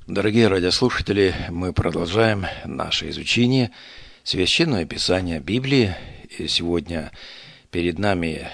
Дорогие радиослушатели, мы продолжаем наше изучение Священного Писания Библии. И сегодня перед нами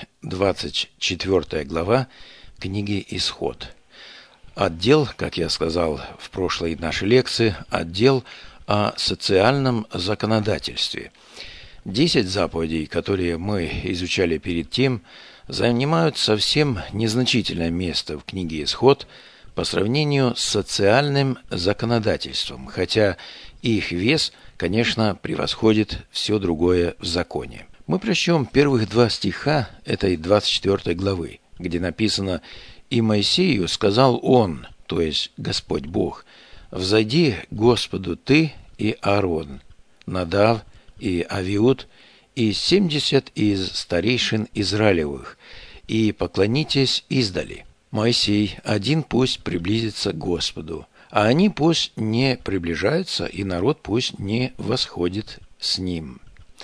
24 глава книги «Исход». Отдел, как я сказал в прошлой нашей лекции, отдел о социальном законодательстве. 10 заповедей, которые мы изучали перед тем, занимают совсем незначительное место в книге «Исход» по сравнению с социальным законодательством, хотя их вес, конечно, превосходит все другое в законе. Мы прочтем первых 2 стиха этой 24 главы, где написано: «И Моисею сказал он, то есть Господь Бог, взойди к Господу ты и Аарон, Надав и Авиуд, и 70 из старейшин Израилевых, и поклонитесь издали. Моисей один пусть приблизится к Господу, а они пусть не приближаются, и народ пусть не восходит с ним».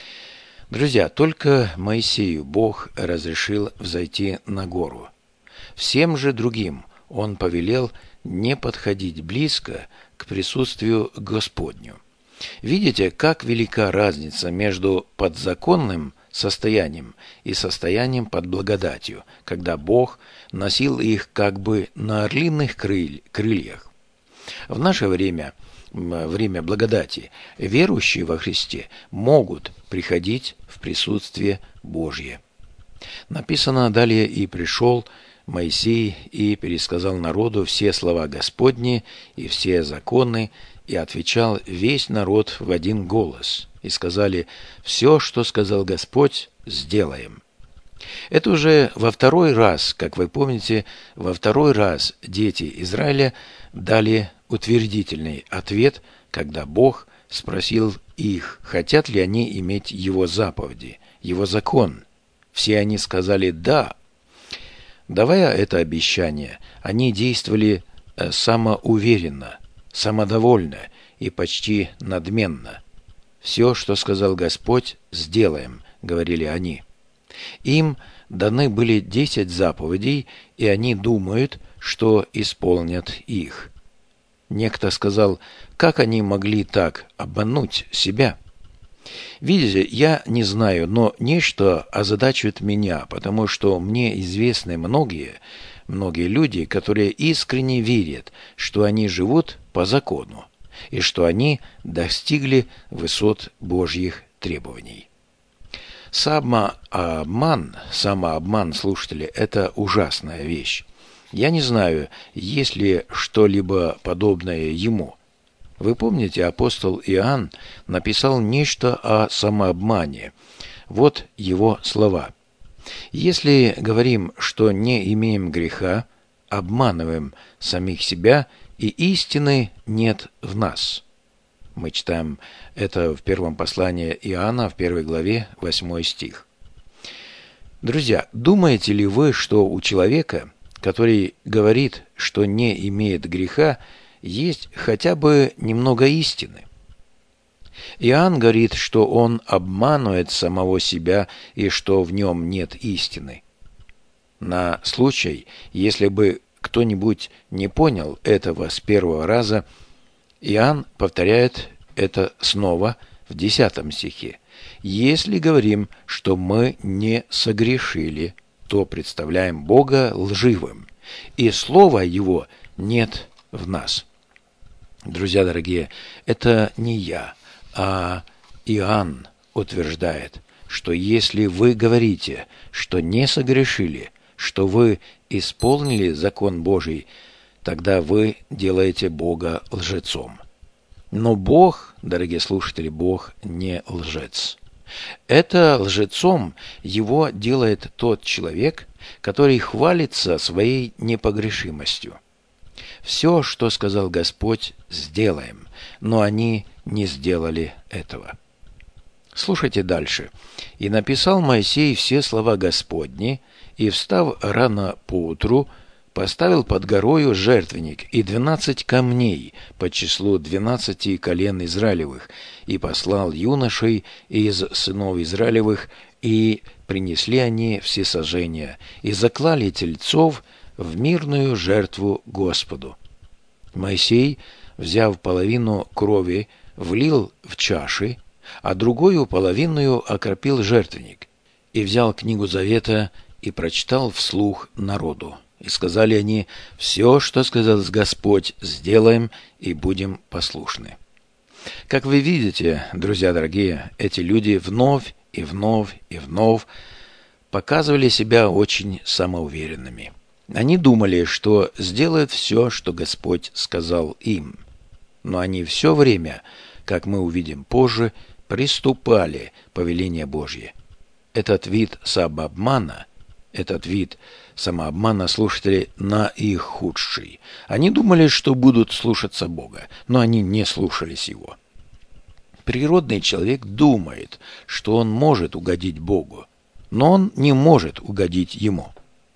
Друзья, только Моисею Бог разрешил взойти на гору. Всем же другим он повелел не подходить близко к присутствию Господню. Видите, как велика разница между подзаконным состоянием и состоянием под благодатью, когда Бог носил их как бы на орлиных крыльях. В наше время, время благодати, верующие во Христе могут приходить в присутствие Божье. Написано далее: «И пришел Моисей и пересказал народу все слова Господни и все законы, и отвечал весь народ в один голос. И сказали: все, что сказал Господь, сделаем». Это уже во второй раз, как вы помните, во второй раз дети Израиля дали утвердительный ответ, когда Бог спросил их, хотят ли они иметь Его заповеди, Его закон. Все они сказали «да». Давая это обещание, они действовали самоуверенно, самодовольно и почти надменно. «Все, что сказал Господь, сделаем», — говорили они. Им даны были 10 заповедей, и они думают, что исполнят их. Некто сказал: как они могли так обмануть себя? Видите, я не знаю, но нечто озадачивает меня, потому что мне известны многие люди, которые искренне верят, что они живут по закону, и что они достигли высот Божьих требований. Самообман, слушатели, это ужасная вещь. Я не знаю, есть ли что-либо подобное ему. Вы помните, апостол Иоанн написал нечто о самообмане. Вот его слова: «Если говорим, что не имеем греха, обманываем самих себя, и истины нет в нас». Мы читаем это в первом послании Иоанна, в 1 главе, 8 стих. Друзья, думаете ли вы, что у человека, который говорит, что не имеет греха, есть хотя бы немного истины? Иоанн говорит, что он обманывает самого себя и что в нем нет истины. На случай, если бы кто-нибудь не понял этого с первого раза, Иоанн повторяет это снова в 10 стихе. «Если говорим, что мы не согрешили, то представляем Бога лживым, и слова Его нет в нас». Друзья дорогие, это не я, а Иоанн утверждает, что если вы говорите, что не согрешили, что вы исполнили закон Божий, тогда вы делаете Бога лжецом. Но Бог, дорогие слушатели, Бог не лжец. Это лжецом его делает тот человек, который хвалится своей непогрешимостью. Все, что сказал Господь, сделаем, но они не сделали этого. Слушайте дальше. «И написал Моисей все слова Господни, и, встав рано поутру, поставил под горою жертвенник и 12 камней по числу 12 колен Израилевых, и послал юношей из сынов Израилевых, и принесли они всесожжения, и заклали тельцов в мирную жертву Господу. Моисей взяв половину крови, влил в чаши, а другую половину окропил жертвенник, и взял книгу Завета и прочитал вслух народу. И сказали они: «Все, что сказал Господь, сделаем и будем послушны». Как вы видите, друзья дорогие, эти люди вновь и вновь и вновь показывали себя очень самоуверенными. Они думали, что сделают все, что Господь сказал им. Но они все время, как мы увидим позже, приступали повеление Божье. Этот вид самообмана, слушатели, наихудший. Они думали, что будут слушаться Бога, но они не слушались Его. Природный человек думает, что он может угодить Богу, но он не может угодить Ему.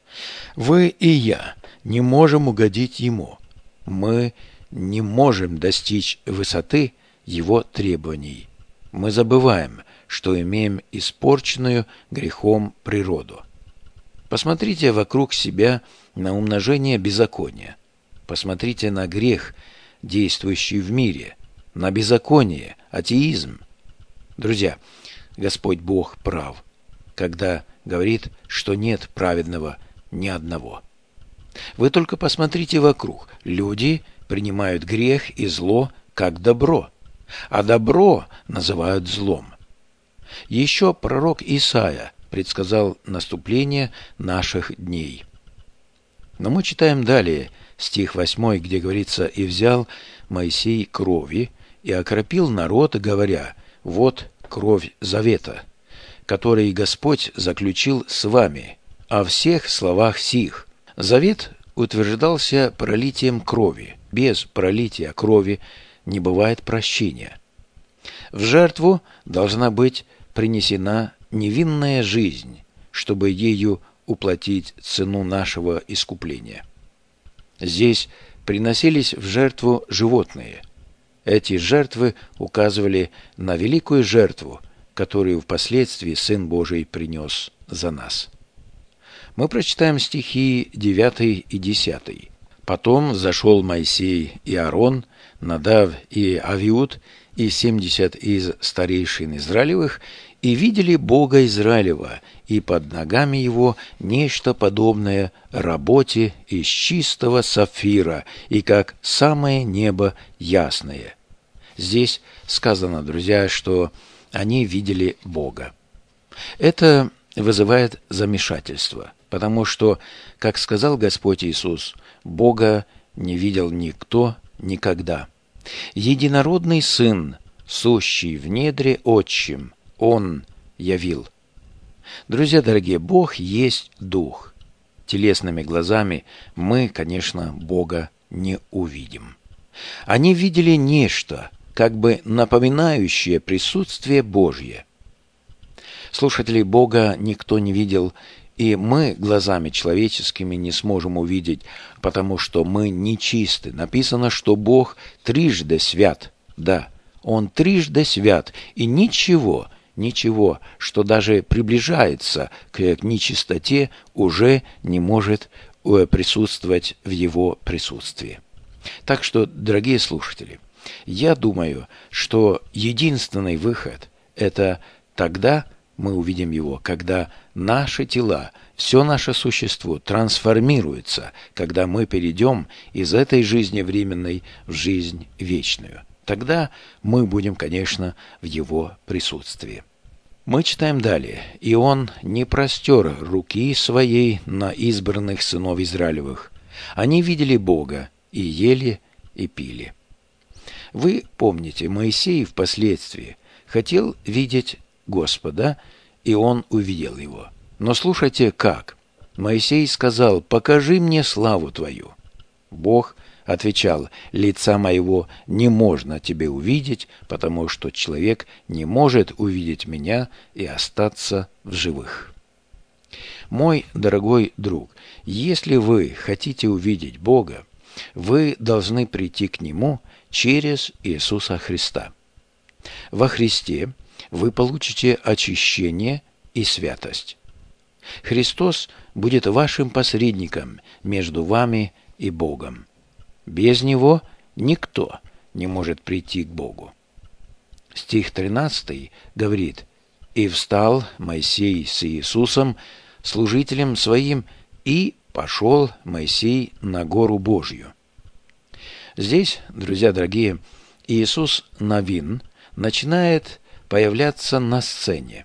Вы и я не можем угодить Ему. Мы не можем достичь высоты Его требований. Мы забываем, что имеем испорченную грехом природу. Посмотрите вокруг себя на умножение беззакония. Посмотрите на грех, действующий в мире, на беззаконие, атеизм. Друзья, Господь Бог прав, когда говорит, что нет праведного ни одного. Вы только посмотрите вокруг. Люди принимают грех и зло как добро, а добро называют злом. Еще пророк Исаия предсказал наступление наших дней. Но мы читаем далее стих 8, где говорится: «И взял Моисей крови и окропил народ, говоря: вот кровь завета, который Господь заключил с вами, о всех словах сих». Завет утверждался пролитием крови. Без пролития крови не бывает прощения. В жертву должна быть принесена невинная жизнь, чтобы ею уплатить цену нашего искупления. Здесь приносились в жертву животные. Эти жертвы указывали на великую жертву, которую впоследствии Сын Божий принес за нас. Мы прочитаем стихи 9 и 10. «Потом взошел Моисей и Аарон, Надав и Авиуд, и 70 из старейшин Израилевых, и видели Бога Израилева, и под ногами его нечто подобное работе из чистого сапфира, и как самое небо ясное». Здесь сказано, друзья, что они видели Бога. Это вызывает замешательство, потому что, как сказал Господь Иисус, Бога не видел никто никогда. Единородный Сын, сущий в недре Отчим, Он явил. Друзья дорогие, Бог есть Дух. Телесными глазами мы, конечно, Бога не увидим. Они видели нечто, как бы напоминающее присутствие Божье. Слушателей Бога никто не видел, и мы глазами человеческими не сможем увидеть, потому что мы нечисты. Написано, что Бог трижды свят. Да, Он трижды свят, и ничего, что даже приближается к нечистоте, уже не может присутствовать в Его присутствии. Так что, дорогие слушатели, я думаю, что единственный выход – это тогда мы увидим Его, когда наши тела, все наше существо трансформируется, когда мы перейдем из этой жизни временной в жизнь вечную. Тогда мы будем, конечно, в Его присутствии. Мы читаем далее. «И Он не простер руки Своей на избранных сынов Израилевых. Они видели Бога и ели, и пили». Вы помните, Моисей впоследствии хотел видеть Господа, и он увидел Его. Но слушайте, как. Моисей сказал: «Покажи мне славу Твою». Бог отвечал: «Лица моего не можно тебе увидеть, потому что человек не может увидеть меня и остаться в живых». Мой дорогой друг, если вы хотите увидеть Бога, вы должны прийти к Нему через Иисуса Христа. Во Христе вы получите очищение и святость. Христос будет вашим посредником между вами и Богом. Без Него никто не может прийти к Богу. Стих 13 говорит: «И встал Моисей с Иисусом, служителем своим, и пошел Моисей на гору Божью». Здесь, друзья дорогие, Иисус Навин начинает появляться на сцене.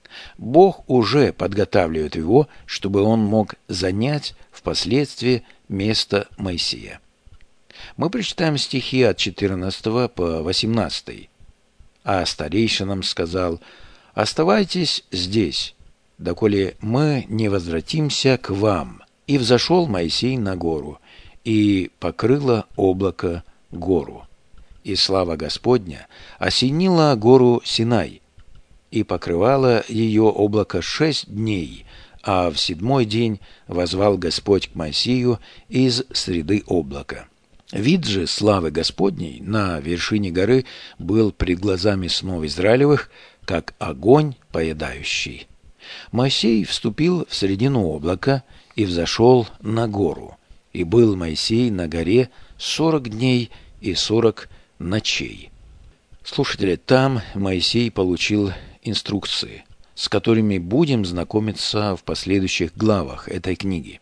Бог уже подготавливает его, чтобы он мог занять впоследствии место Моисея. Мы прочитаем стихи от 14 по 18. «А старейшинам сказал: оставайтесь здесь, доколе мы не возвратимся к вам. И взошел Моисей на гору, и покрыло облако гору. И слава Господня осенила гору Синай, и покрывало ее облако 6 дней, а в 7-й день воззвал Господь к Моисею из среды облака. Вид же славы Господней на вершине горы был пред глазами сынов Израилевых, как огонь поедающий. Моисей вступил в середину облака и взошел на гору, и был Моисей на горе 40 дней и 40 ночей». Слушатели, там Моисей получил инструкции, с которыми будем знакомиться в последующих главах этой книги.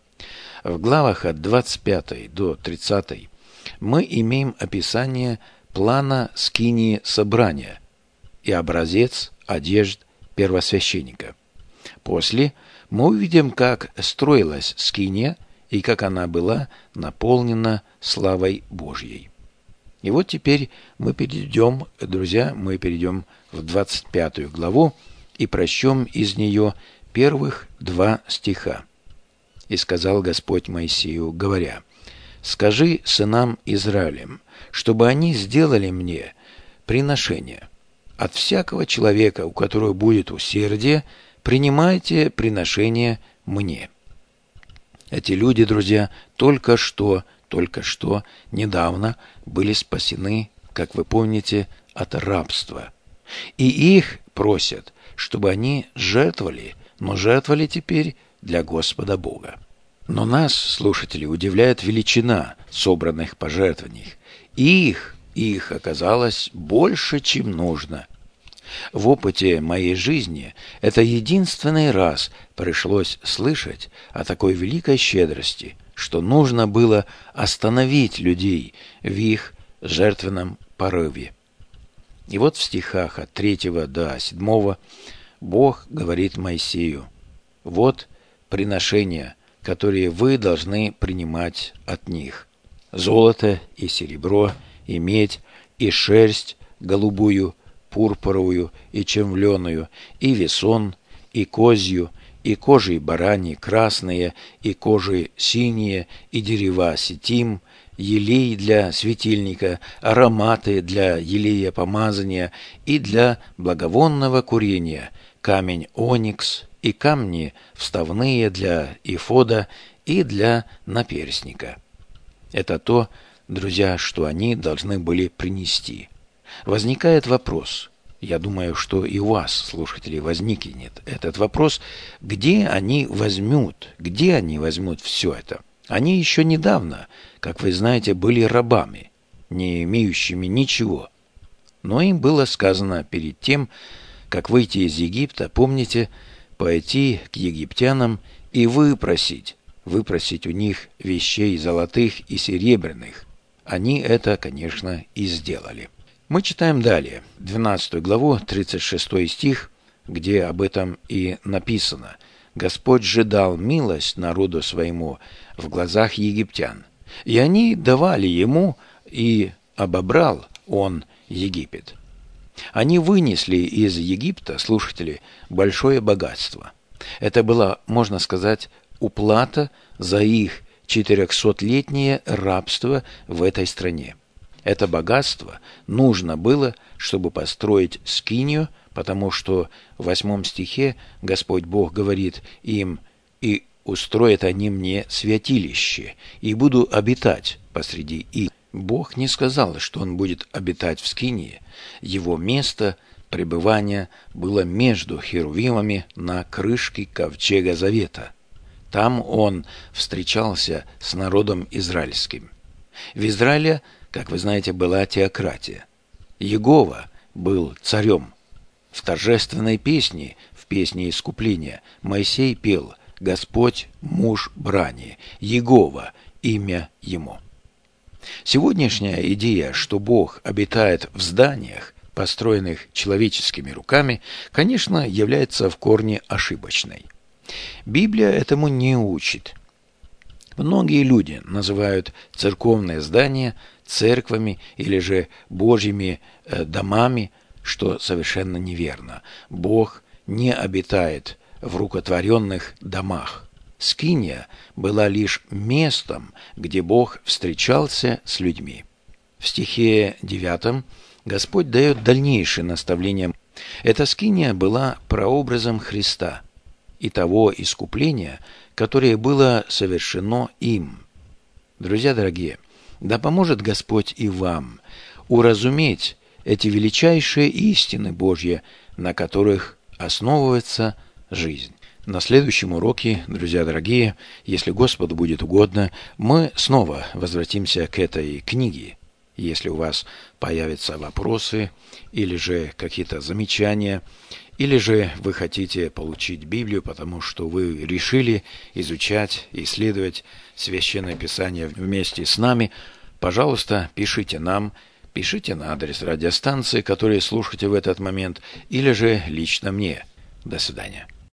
В главах от 25 до 30 мы имеем описание плана скинии собрания и образец одежд первосвященника. После мы увидим, как строилась скиния и как она была наполнена славой Божьей. И вот теперь мы перейдем, друзья, в 25 главу и прочтем из нее первых 2 стиха. «И сказал Господь Моисею, говоря: скажи сынам Израилем, чтобы они сделали мне приношение. От всякого человека, у которого будет усердие, принимайте приношение мне». Эти люди, друзья, только что недавно были спасены, как вы помните, от рабства. И их просят, чтобы они жертвовали, но жертвовали теперь для Господа Бога. Но нас, слушатели, удивляет величина собранных пожертвований. Их оказалось больше, чем нужно. В опыте моей жизни это единственный раз пришлось слышать о такой великой щедрости, что нужно было остановить людей в их жертвенном порыве. И вот в стихах от 3 до 7 Бог говорит Моисею: «Вот приношения, которые вы должны принимать от них: золото и серебро, и медь, и шерсть голубую, пурпуровую и червленую, и весон, и козью, и кожи бараньи красные, и кожи синие, и дерева ситим, елей для светильника, ароматы для елея помазания и для благовонного курения, камень оникс и камни вставные для эфода и для наперстника». Это то, друзья, что они должны были принести. Возникает вопрос, я думаю, что и у вас, слушатели, возникнет этот вопрос: где они возьмут все это? Они еще недавно, как вы знаете, были рабами, не имеющими ничего. Но им было сказано перед тем, как выйти из Египта, помните, пойти к египтянам и выпросить у них вещей золотых и серебряных. Они это, конечно, и сделали. Мы читаем далее, 12 главу, 36 стих, где об этом и написано: «Господь же дал милость народу своему в глазах египтян, и они давали ему, и обобрал он Египет». Они вынесли из Египта, слушатели, большое богатство. Это была, можно сказать, уплата за их 400-летнее рабство в этой стране. Это богатство нужно было, чтобы построить скинию, потому что в 8 стихе Господь Бог говорит им: «И устроят они мне святилище, и буду обитать посреди их». Бог не сказал, что он будет обитать в скинии. Его место пребывания было между херувимами на крышке ковчега завета. Там он встречался с народом израильским. В Израиле, как вы знаете, была теократия. Иегова был царем. В торжественной песне, в песне искупления, Моисей пел «Господь – муж брани, Иегова – имя ему». Сегодняшняя идея, что Бог обитает в зданиях, построенных человеческими руками, конечно, является в корне ошибочной. Библия этому не учит. Многие люди называют церковные здания церквами или же Божьими домами, что совершенно неверно. Бог не обитает в рукотворенных домах. Скиния была лишь местом, где Бог встречался с людьми. В стихе 9 Господь дает дальнейшее наставление. Эта скиния была прообразом Христа и того искупления, которое было совершено им. Друзья дорогие, да поможет Господь и вам уразуметь эти величайшие истины Божьи, на которых основывается жизнь. На следующем уроке, друзья дорогие, если Господу будет угодно, мы снова возвратимся к этой книге. Если у вас появятся вопросы или же какие-то замечания, или же вы хотите получить Библию, потому что вы решили изучать, исследовать Священное Писание вместе с нами, пожалуйста, пишите нам, пишите на адрес радиостанции, который слушаете в этот момент, или же лично мне. До свидания.